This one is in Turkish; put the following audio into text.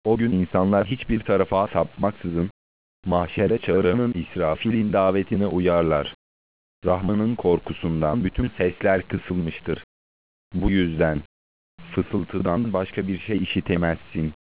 O gün insanlar hiçbir tarafa sapmaksızın, mahşere çağıranın İsrafil'in davetine uyarlar. Rahman'ın korkusundan bütün sesler kısılmıştır. Bu yüzden fısıltıdan başka bir şey işitemezsin.